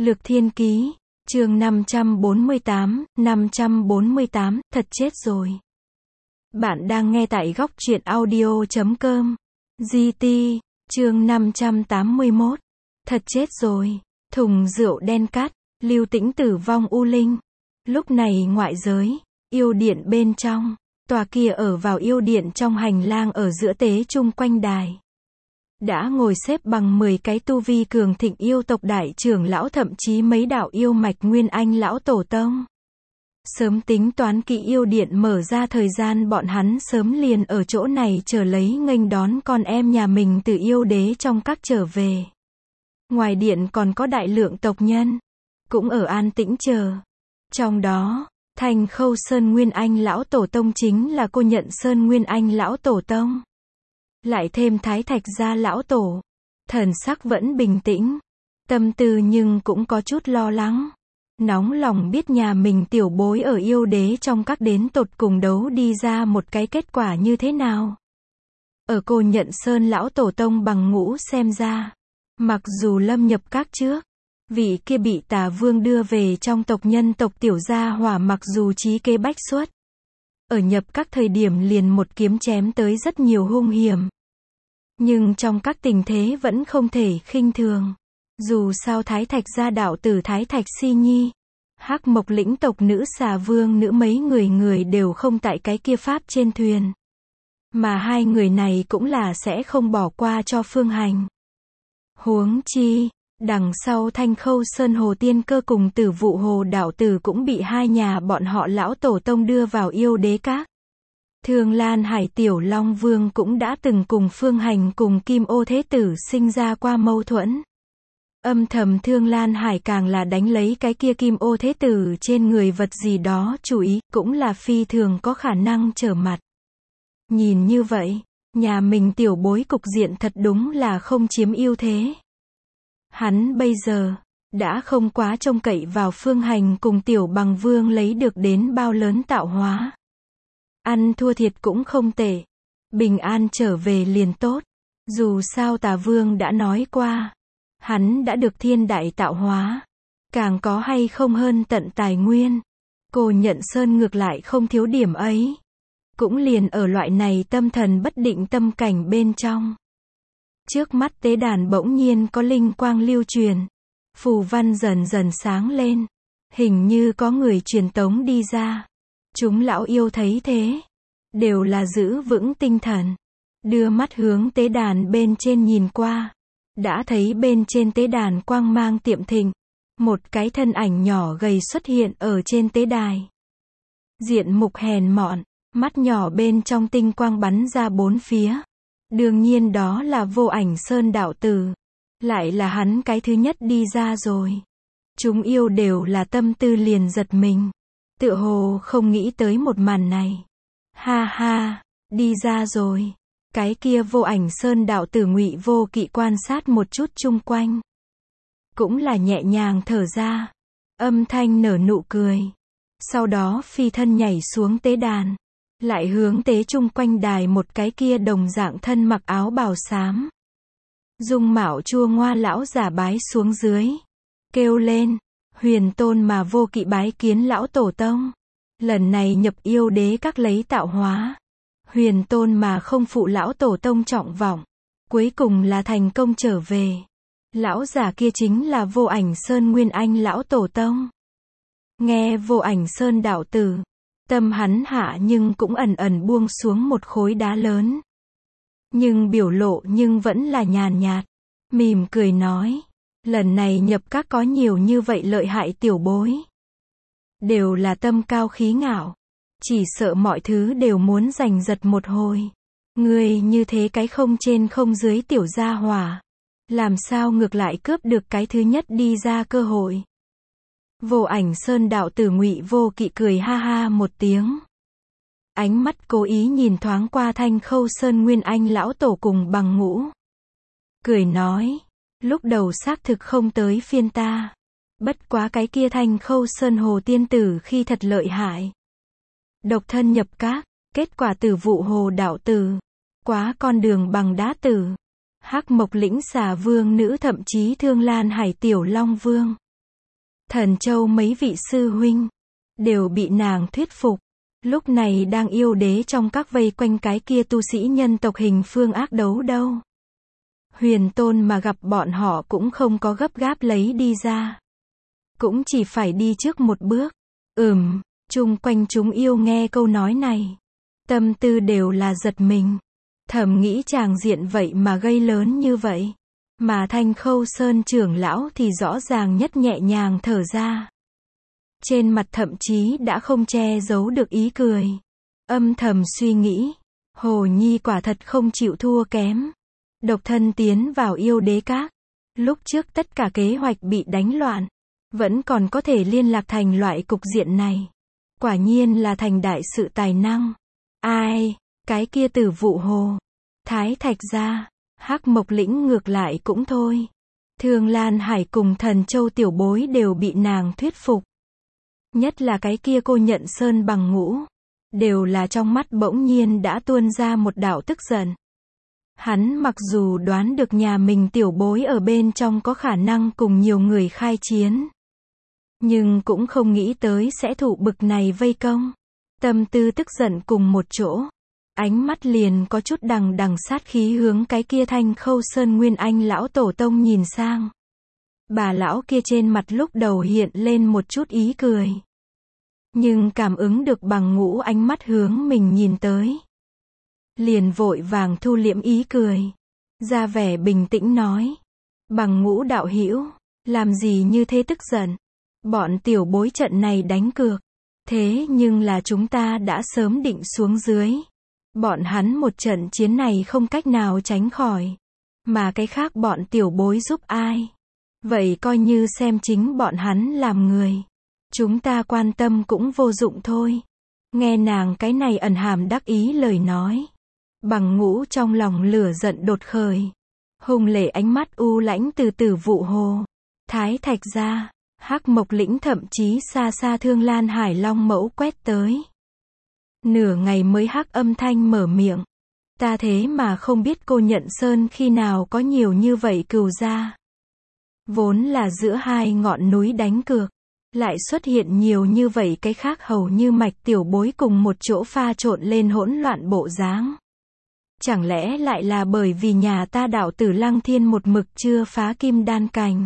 Lược Thiên Ký, chương 548, thật chết rồi. Bạn đang nghe tại góc truyện audio.com. GT, chương 581, thật chết rồi. Thùng rượu đen cát, Lưu Tĩnh tử vong u linh. Lúc này ngoại giới, yêu điện bên trong, tòa kia ở vào yêu điện trong hành lang ở giữa tế chung quanh đài. Đã ngồi xếp bằng 10 cái tu vi cường thịnh yêu tộc đại trưởng lão, thậm chí mấy đạo yêu mạch Nguyên Anh lão tổ tông. Sớm tính toán kỹ yêu điện mở ra thời gian, bọn hắn sớm liền ở chỗ này chờ lấy nghênh đón con em nhà mình từ yêu đế trong các trở về. Ngoài điện còn có đại lượng tộc nhân, cũng ở an tĩnh chờ. Trong đó, Thành Khâu Sơn Nguyên Anh lão tổ tông chính là Cô Nhận Sơn Nguyên Anh lão tổ tông. Lại thêm Thái Thạch gia lão tổ, thần sắc vẫn bình tĩnh, tâm tư nhưng cũng có chút lo lắng. Nóng lòng biết nhà mình tiểu bối ở yêu đế trong các đến tột cùng đấu đi ra một cái kết quả như thế nào. Ở Cô Nhận Sơn lão tổ tông bằng ngũ xem ra, mặc dù lâm nhập các trước, vị kia bị Tà Vương đưa về trong tộc nhân tộc tiểu gia hỏa mặc dù trí kế bách xuất, ở nhập các thời điểm liền một kiếm chém tới rất nhiều hung hiểm. Nhưng trong các tình thế vẫn không thể khinh thường. Dù sao Thái Thạch gia đạo tử Thái Thạch Si Nhi, Hắc Mộc lĩnh tộc nữ xà vương nữ mấy người đều không tại cái kia pháp trên thuyền. Mà hai người này cũng là sẽ không bỏ qua cho Phương Hành. Huống chi, đằng sau Thanh Khâu Sơn Hồ Tiên Cơ cùng Tử Vụ Hồ đạo tử cũng bị hai nhà bọn họ lão tổ tông đưa vào yêu đế các. Thương Lan Hải Tiểu Long Vương cũng đã từng cùng Phương Hành cùng Kim Ô Thế Tử sinh ra qua mâu thuẫn. Âm thầm Thương Lan Hải càng là đánh lấy cái kia Kim Ô Thế Tử trên người vật gì đó chú ý, cũng là phi thường có khả năng trở mặt. Nhìn như vậy, nhà mình tiểu bối cục diện thật đúng là không chiếm ưu thế. Hắn bây giờ, đã không quá trông cậy vào Phương Hành cùng Tiểu Bằng Vương lấy được đến bao lớn tạo hóa. Ăn thua thiệt cũng không tệ. Bình an trở về liền tốt. Dù sao Tà Vương đã nói qua, hắn đã được thiên đại tạo hóa. Càng có hay không hơn tận tài nguyên. Cô Nhận Sơn ngược lại không thiếu điểm ấy. Cũng liền ở loại này tâm thần bất định tâm cảnh bên trong. Trước mắt tế đàn bỗng nhiên có linh quang lưu truyền. Phù văn dần dần sáng lên. Hình như có người truyền tống đi ra. Chúng lão yêu thấy thế, đều là giữ vững tinh thần, đưa mắt hướng tế đàn bên trên nhìn qua, đã thấy bên trên tế đàn quang mang tiệm thịnh, một cái thân ảnh nhỏ gầy xuất hiện ở trên tế đài. Diện mục hèn mọn, mắt nhỏ bên trong tinh quang bắn ra bốn phía. Đương nhiên đó là Vô Ảnh Sơn đạo tử, lại là hắn cái thứ nhất đi ra rồi. Chúng yêu đều là tâm tư liền giật mình. Tựa hồ không nghĩ tới một màn này. Ha ha, đi ra rồi. Cái kia Vô Ảnh Sơn đạo tử Ngụy Vô Kỵ quan sát một chút chung quanh. Cũng là nhẹ nhàng thở ra. Âm thanh nở nụ cười. Sau đó phi thân nhảy xuống tế đàn. Lại hướng tế chung quanh đài một cái kia đồng dạng thân mặc áo bào xám. Dung mạo chua ngoa lão giả bái xuống dưới. Kêu lên. Huyền Tôn mà Vô Kỵ bái kiến lão tổ tông. Lần này nhập yêu đế các lấy tạo hóa. Huyền Tôn mà không phụ lão tổ tông trọng vọng. Cuối cùng là thành công trở về. Lão giả kia chính là Vô Ảnh Sơn Nguyên Anh lão tổ tông. Nghe Vô Ảnh Sơn đạo tử, tâm hắn hạ nhưng cũng ẩn ẩn buông xuống một khối đá lớn. Nhưng biểu lộ nhưng vẫn là nhàn nhạt. Mỉm cười nói. Lần này nhập các có nhiều như vậy lợi hại tiểu bối. Đều là tâm cao khí ngạo. Chỉ sợ mọi thứ đều muốn giành giật một hồi. Người như thế cái không trên không dưới tiểu gia hỏa. Làm sao ngược lại cướp được cái thứ nhất đi ra cơ hội. Vô Ảnh Sơn đạo tử Ngụy Vô Kỵ cười ha ha một tiếng. Ánh mắt cố ý nhìn thoáng qua Thanh Khâu Sơn Nguyên Anh lão tổ cùng Bằng Ngũ. Cười nói. Lúc đầu xác thực không tới phiên ta. Bất quá cái kia Thanh Khâu Sơn Hồ Tiên Tử khi thật lợi hại. Độc thân nhập các, kết quả Tử Vụ Hồ đạo tử. Quá con đường bằng đá tử. Hắc Mộc lĩnh xà vương nữ thậm chí Thương Lan Hải Tiểu Long Vương. Thần Châu mấy vị sư huynh, đều bị nàng thuyết phục. Lúc này đang yêu đế trong các vây quanh cái kia tu sĩ nhân tộc hình phương ác đấu đâu. Huyền Tôn mà gặp bọn họ cũng không có gấp gáp lấy đi ra. Cũng chỉ phải đi trước một bước. Chung quanh chúng yêu nghe câu nói này. Tâm tư đều là giật mình. Thầm nghĩ chàng diện vậy mà gây lớn như vậy. Mà Thanh Khâu Sơn trưởng lão thì rõ ràng nhất nhẹ nhàng thở ra. Trên mặt thậm chí đã không che giấu được ý cười. Âm thầm suy nghĩ. Hồ Nhi quả thật không chịu thua kém. Độc thân tiến vào yêu đế các. Lúc trước tất cả kế hoạch bị đánh loạn. Vẫn còn có thể liên lạc thành loại cục diện này. Quả nhiên là thành đại sự tài năng. Ai, cái kia Tử Vụ Hồ, Thái Thạch Gia, Hắc Mộc Lĩnh ngược lại cũng thôi. Thương Lan Hải cùng Thần Châu tiểu bối đều bị nàng thuyết phục. Nhất là cái kia Cô Nhận Sơn Bằng Ngũ. Đều là trong mắt bỗng nhiên đã tuôn ra một đạo tức giận. Hắn mặc dù đoán được nhà mình tiểu bối ở bên trong có khả năng cùng nhiều người khai chiến. Nhưng cũng không nghĩ tới sẽ thụ bực này vây công. Tâm tư tức giận cùng một chỗ. Ánh mắt liền có chút đằng đằng sát khí hướng cái kia Thanh Khâu Sơn Nguyên Anh lão tổ tông nhìn sang. Bà lão kia trên mặt lúc đầu hiện lên một chút ý cười. Nhưng cảm ứng được Bằng Ngũ ánh mắt hướng mình nhìn tới. Liền vội vàng thu liễm ý cười. Ra vẻ bình tĩnh nói. Bằng Ngũ đạo hữu, làm gì như thế tức giận. Bọn tiểu bối trận này đánh cược. Thế nhưng là chúng ta đã sớm định xuống dưới. Bọn hắn một trận chiến này không cách nào tránh khỏi. Mà cái khác bọn tiểu bối giúp ai. Vậy coi như xem chính bọn hắn làm người. Chúng ta quan tâm cũng vô dụng thôi. Nghe nàng cái này ẩn hàm đắc ý lời nói. Bằng Ngũ trong lòng lửa giận đột khởi. Hùng lệ ánh mắt u lãnh từ Tử Vụ Hồ, Thái Thạch Gia, Hắc Mộc Lĩnh thậm chí xa xa Thương Lan Hải Long Mẫu quét tới. Nửa ngày mới hắc âm thanh mở miệng. Ta thế mà không biết Cô Nhận Sơn khi nào có nhiều như vậy cừu gia. Vốn là giữa hai ngọn núi đánh cược. Lại xuất hiện nhiều như vậy cái khác hầu như mạch tiểu bối cùng một chỗ pha trộn lên hỗn loạn bộ dáng. Chẳng lẽ lại là bởi vì nhà ta đạo tử Lăng Thiên một mực chưa phá kim đan cảnh.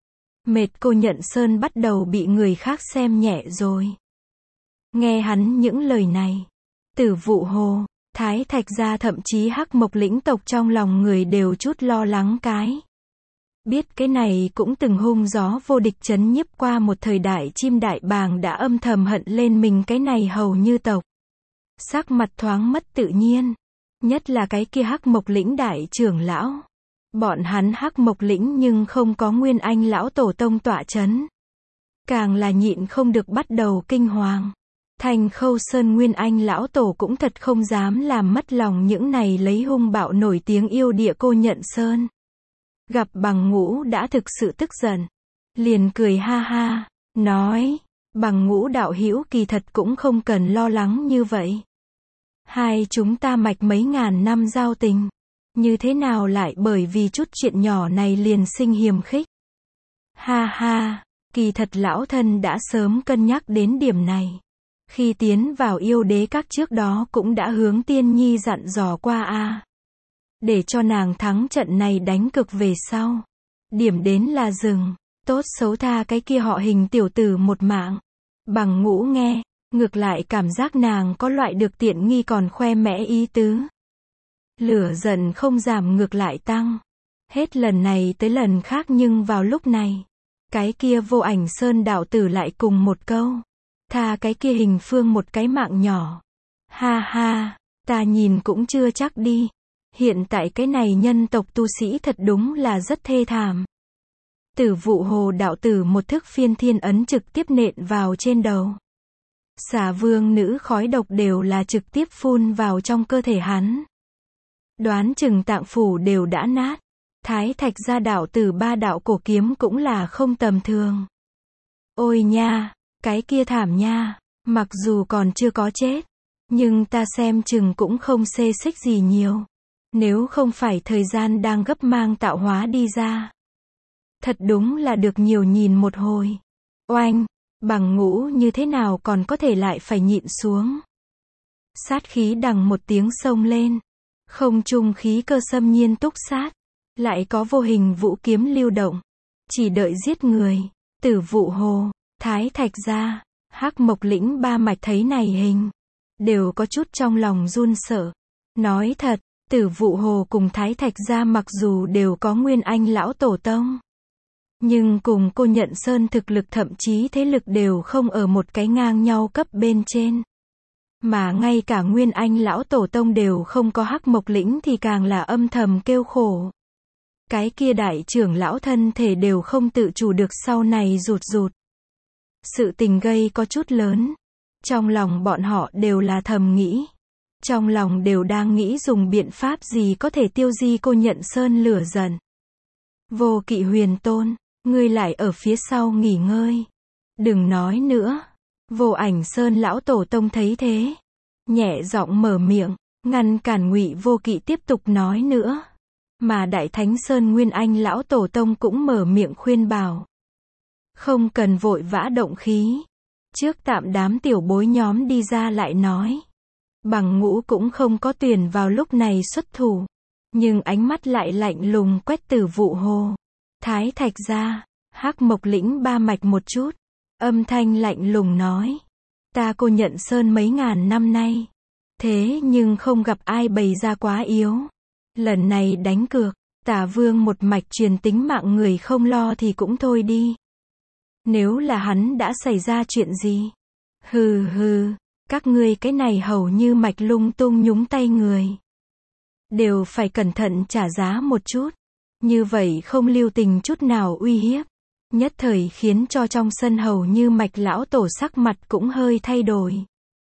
Mệt Cô Nhận Sơn bắt đầu bị người khác xem nhẹ rồi. Nghe hắn những lời này. Tử Vụ Hồ, Thái Thạch Gia thậm chí Hắc Mộc Lĩnh tộc trong lòng người đều chút lo lắng cái. Biết cái này cũng từng hung gió vô địch chấn nhiếp qua một thời đại chim đại bàng đã âm thầm hận lên mình cái này hầu như tộc. Sắc mặt thoáng mất tự nhiên. Nhất là cái kia Hắc Mộc Lĩnh đại trưởng lão. Bọn hắn Hắc Mộc Lĩnh nhưng không có Nguyên Anh lão tổ tông tọa chấn. Càng là nhịn không được bắt đầu kinh hoàng. Thanh Khâu Sơn Nguyên Anh lão tổ cũng thật không dám làm mất lòng những này lấy hung bạo nổi tiếng yêu địa Cô Nhận Sơn. Gặp Bằng Ngũ đã thực sự tức giận. Liền cười ha ha, nói, Bằng Ngũ đạo hữu kỳ thật cũng không cần lo lắng như vậy. Hai chúng ta mạch mấy ngàn năm giao tình. Như thế nào lại bởi vì chút chuyện nhỏ này liền sinh hiềm khích. Ha ha, kỳ thật lão thân đã sớm cân nhắc đến điểm này. Khi tiến vào yêu đế các trước đó cũng đã hướng Tiên Nhi dặn dò qua a. Để cho nàng thắng trận này đánh cực về sau. Điểm đến là dừng, tốt xấu tha cái kia họ Hình tiểu tử một mạng. Bằng Ngũ nghe, ngược lại cảm giác nàng có loại được tiện nghi còn khoe mẽ ý tứ. Lửa giận không giảm ngược lại tăng. Hết lần này tới lần khác nhưng vào lúc này. Cái kia Vô Ảnh Sơn đạo tử lại cùng một câu. Tha cái kia Hình Phương một cái mạng nhỏ. Ha ha, ta nhìn cũng chưa chắc đi. Hiện tại cái này nhân tộc tu sĩ thật đúng là rất thê thảm. Tử Vụ Hồ đạo tử một thức phiên thiên ấn trực tiếp nện vào trên đầu. Xà vương nữ khói độc đều là trực tiếp phun vào trong cơ thể hắn. Đoán chừng tạng phủ đều đã nát. Thái Thạch Gia đạo tử ba đạo cổ kiếm cũng là không tầm thường. Ôi nha, cái kia thảm nha, mặc dù còn chưa có chết. Nhưng ta xem chừng cũng không xê xích gì nhiều. Nếu không phải thời gian đang gấp mang tạo hóa đi ra. Thật đúng là được nhiều nhìn một hồi. Oanh, Bằng Ngũ như thế nào còn có thể lại phải nhịn xuống. Sát khí đằng một tiếng xông lên. Không trung khí cơ xâm nhiên túc sát. Lại có vô hình vũ kiếm lưu động. Chỉ đợi giết người. Tử Vụ Hồ, Thái Thạch Gia, Hắc Mộc Lĩnh ba mạch thấy này hình. Đều có chút trong lòng run sợ. Nói thật, Tử Vụ Hồ cùng Thái Thạch Gia mặc dù đều có Nguyên Anh lão tổ tông. Nhưng cùng Cô Nhận Sơn thực lực thậm chí thế lực đều không ở một cái ngang nhau cấp bên trên. Mà ngay cả Nguyên Anh lão tổ tông đều không có Hắc Mộc Lĩnh thì càng là âm thầm kêu khổ. Cái kia đại trưởng lão thân thể đều không tự chủ được sau này rụt rụt. Sự tình gây có chút lớn. Trong lòng bọn họ đều là thầm nghĩ. Trong lòng đều đang nghĩ dùng biện pháp gì có thể tiêu di Cô Nhận Sơn lửa giận. Vô Kỵ Huyền Tôn, ngươi lại ở phía sau nghỉ ngơi. Đừng nói nữa. Vô Ảnh Sơn lão tổ tông thấy thế, nhẹ giọng mở miệng, ngăn cản Ngụy Vô Kỵ tiếp tục nói nữa. Mà Đại Thánh Sơn Nguyên Anh lão tổ tông cũng mở miệng khuyên bảo. Không cần vội vã động khí. Trước tạm đám tiểu bối nhóm đi ra lại nói. Bằng Ngũ cũng không có tuyển vào lúc này xuất thủ. Nhưng ánh mắt lại lạnh lùng quét Tử Vụ Hồ, Thái Thạch Gia, Hắc Mộc Lĩnh ba mạch một chút. Âm thanh lạnh lùng nói. Ta Cô Nhận Sơn mấy ngàn năm nay. Thế nhưng không gặp ai bày ra quá yếu. Lần này đánh cược, Tả Vương một mạch truyền tính mạng người không lo thì cũng thôi đi. Nếu là hắn đã xảy ra chuyện gì? Hừ hừ, các ngươi cái này hầu như mạch lung tung nhúng tay người. Đều phải cẩn thận trả giá một chút. Như vậy không lưu tình chút nào uy hiếp. Nhất thời khiến cho trong sân hầu như mạch lão tổ sắc mặt cũng hơi thay đổi.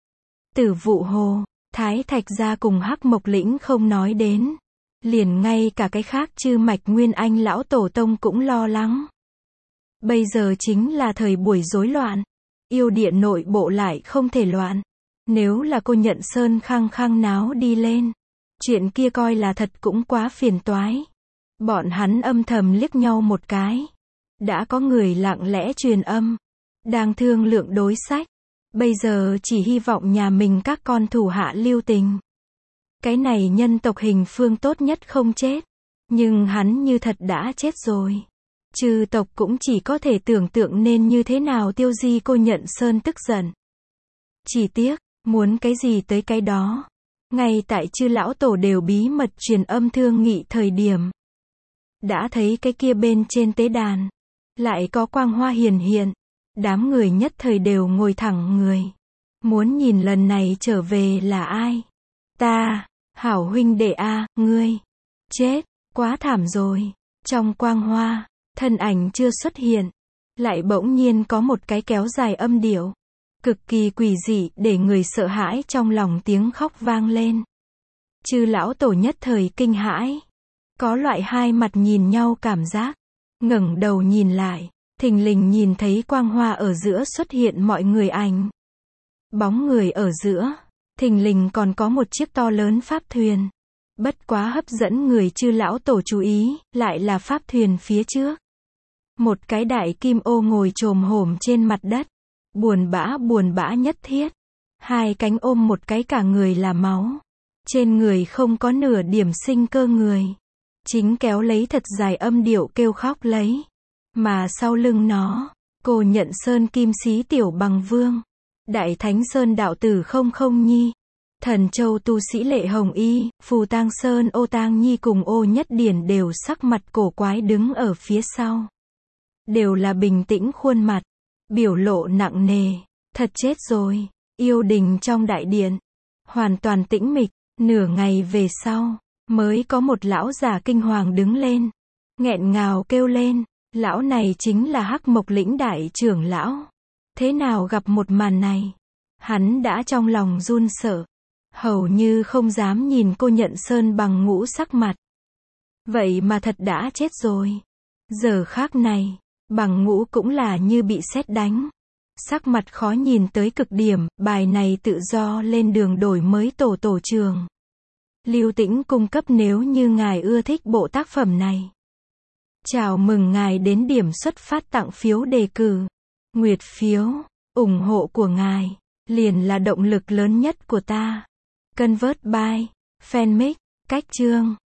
Tử Vụ Hồ, Thái Thạch Gia cùng Hắc Mộc Lĩnh không nói đến. Liền ngay cả cái khác chư mạch Nguyên Anh lão tổ tông cũng lo lắng. Bây giờ chính là thời buổi rối loạn. Yêu địa nội bộ lại không thể loạn. Nếu là Cô Nhận Sơn khăng khăng náo đi lên. Chuyện kia coi là thật cũng quá phiền toái. Bọn hắn âm thầm liếc nhau một cái. Đã có người lặng lẽ truyền âm. Đang thương lượng đối sách. Bây giờ chỉ hy vọng nhà mình các con thủ hạ lưu tình. Cái này nhân tộc hình phương tốt nhất không chết. Nhưng hắn như thật đã chết rồi. Chư tộc cũng chỉ có thể tưởng tượng nên như thế nào tiêu di Cô Nhận Sơn tức giận. Chỉ tiếc, muốn cái gì tới cái đó. Ngay tại chư lão tổ đều bí mật truyền âm thương nghị thời điểm. Đã thấy cái kia bên trên tế đàn. Lại có quang hoa hiển hiện. Đám người nhất thời đều ngồi thẳng người. Muốn nhìn lần này trở về là ai? Ta, hảo huynh đệ a, ngươi. Chết, quá thảm rồi. Trong quang hoa, thân ảnh chưa xuất hiện. Lại bỗng nhiên có một cái kéo dài âm điệu. Cực kỳ quỷ dị để người sợ hãi trong lòng tiếng khóc vang lên. Chư lão tổ nhất thời kinh hãi. Có loại hai mặt nhìn nhau cảm giác. Ngẩng đầu nhìn lại. Thình lình nhìn thấy quang hoa ở giữa xuất hiện mọi người ảnh. Bóng người ở giữa. Thình lình còn có một chiếc to lớn pháp thuyền. Bất quá hấp dẫn người chư lão tổ chú ý, lại là pháp thuyền phía trước. Một cái đại kim ô ngồi chồm hổm trên mặt đất. Buồn bã nhất thiết. Hai cánh ôm một cái cả người là máu. Trên người không có nửa điểm sinh cơ người. Chính kéo lấy thật dài âm điệu kêu khóc lấy. Mà sau lưng nó, Cô Nhận Sơn Kim Sĩ Tiểu Bằng Vương, Đại Thánh Sơn Đạo Tử Không Không Nhi, Thần Châu Tu Sĩ Lệ Hồng Y, Phù Tang Sơn Ô Tang Nhi cùng Ô Nhất Điển đều sắc mặt cổ quái đứng ở phía sau. Đều là bình tĩnh khuôn mặt, biểu lộ nặng nề, thật chết rồi, yêu đình trong đại điện, hoàn toàn tĩnh mịch, nửa ngày về sau, mới có một lão già kinh hoàng đứng lên, nghẹn ngào kêu lên. Lão này chính là Hắc Mộc Lĩnh đại trưởng lão. Thế nào gặp một màn này? Hắn đã trong lòng run sợ. Hầu như không dám nhìn Cô Nhận Sơn Bằng Ngũ sắc mặt. Vậy mà thật đã chết rồi. Giờ khác này, Bằng Ngũ cũng là như bị sét đánh. Sắc mặt khó nhìn tới cực điểm, bài này tự do lên đường đổi mới tổ trường. Lưu Tĩnh cung cấp nếu như ngài ưa thích bộ tác phẩm này. Chào mừng ngài đến điểm xuất phát tặng phiếu đề cử. Nguyệt phiếu, ủng hộ của ngài, liền là động lực lớn nhất của ta. Convert by, Fanmic, cách chương.